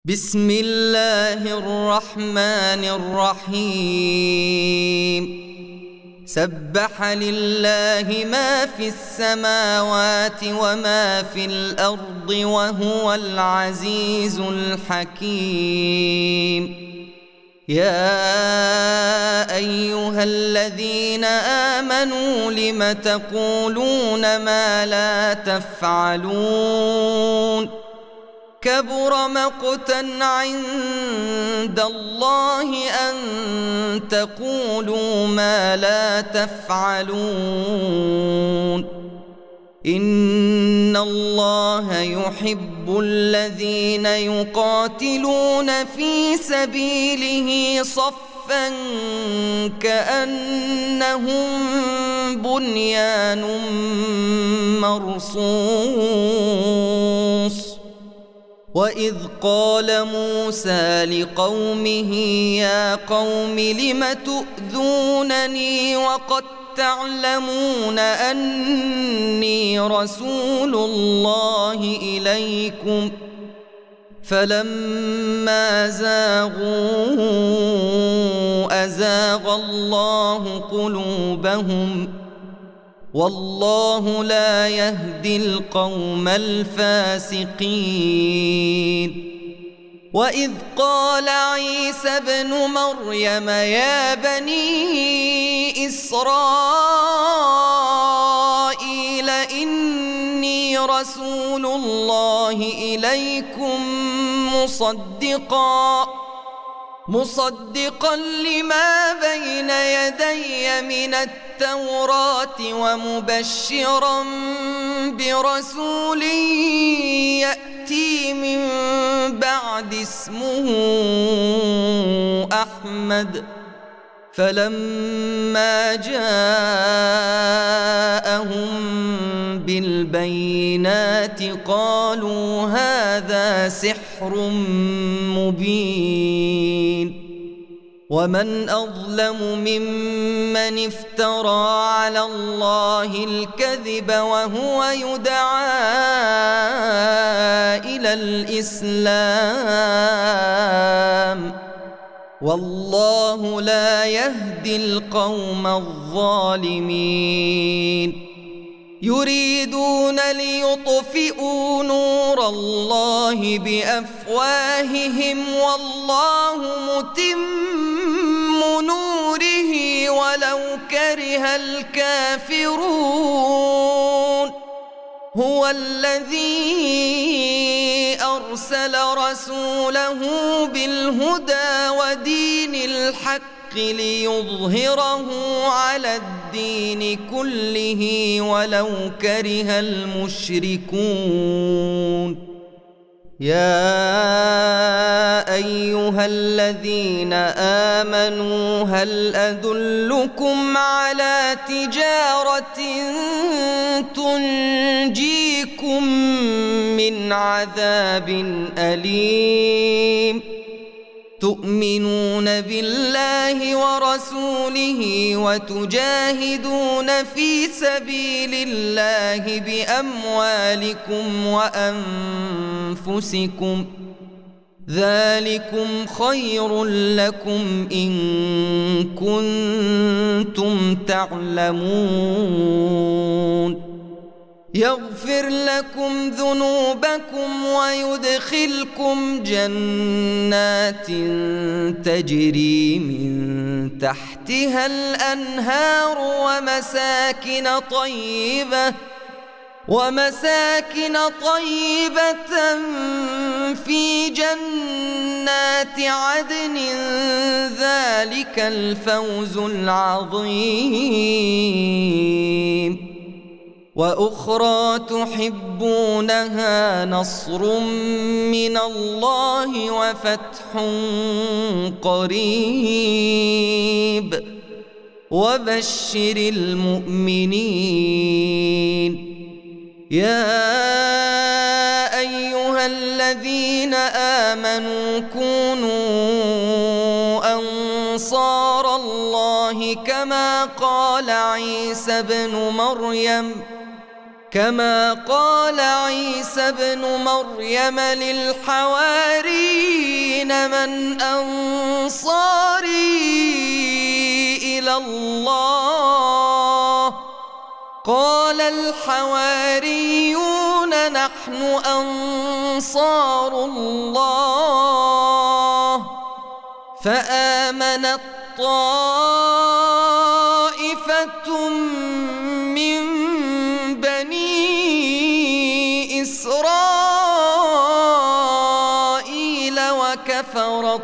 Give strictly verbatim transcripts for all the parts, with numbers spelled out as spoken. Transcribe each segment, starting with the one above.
بسم الله الرحمن الرحيم سبح لله ما في السماوات وما في الأرض وهو العزيز الحكيم يا أيها الذين آمنوا لم تقولون ما لا تفعلون كبر مقتا عند الله أن تقولوا ما لا تفعلون إن الله يحب الذين يقاتلون في سبيله صفا كأنهم بنيان مرصوص وإذ قال موسى لقومه يا قوم لم تؤذونني وقد تعلمون أني رسول الله إليكم فلما زاغوا أزاغ الله قلوبهم والله لا يهدي القوم الفاسقين وإذ قال عيسى ابن مريم يا بني إسرائيل إني رسول الله إليكم مصدقاً مصدقا لما بين يدي من التوراة ومبشرا برسول يأتي من بعد اسمه أحمد فلما جاءهم بالبينات قالوا هذا سحر مبين ومن أظلم ممن افترى على الله الكذب وهو يدعى إلى الإسلام والله لا يهدي القوم الظالمين يريدون ليطفئوا نور الله بأفواههم والله متم نوره ولو كره الكافرون هو الذي أرسل رسوله بالهدى ودين الحق ليظهره على الدين كله ولو كره المشركون يا أيها الذين آمنوا هل أدلكم على تجارة تنجيكم من عذاب أليم تؤمنون بالله ورسوله وتجاهدون في سبيل الله بأموالكم وأنفسكم ذلكم خير لكم إن كنتم تعلمون يغفر لكم ذنوبكم ويدخلكم جنات تجري من تحتها الأنهار ومساكن طيبة ومساكن طيبة في جنات عدن ذلك الفوز العظيم وأخرى تحبونها نصر من الله وفتح قريب وبشر المؤمنين يا أيها الذين آمنوا كونوا أنصار الله كما قال عيسى ابن مريم كما قال عيسى ابن مريم للحواريين من أنصاري إلى الله قال الحواريون نحن أنصار الله فآمنت طائفة من بني إسرائيل وكفرت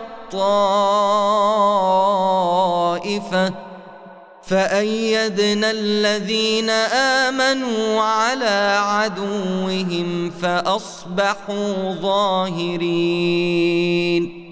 طائفة فأيدنا الذين آمنوا على عدوهم فأصبحوا ظاهرين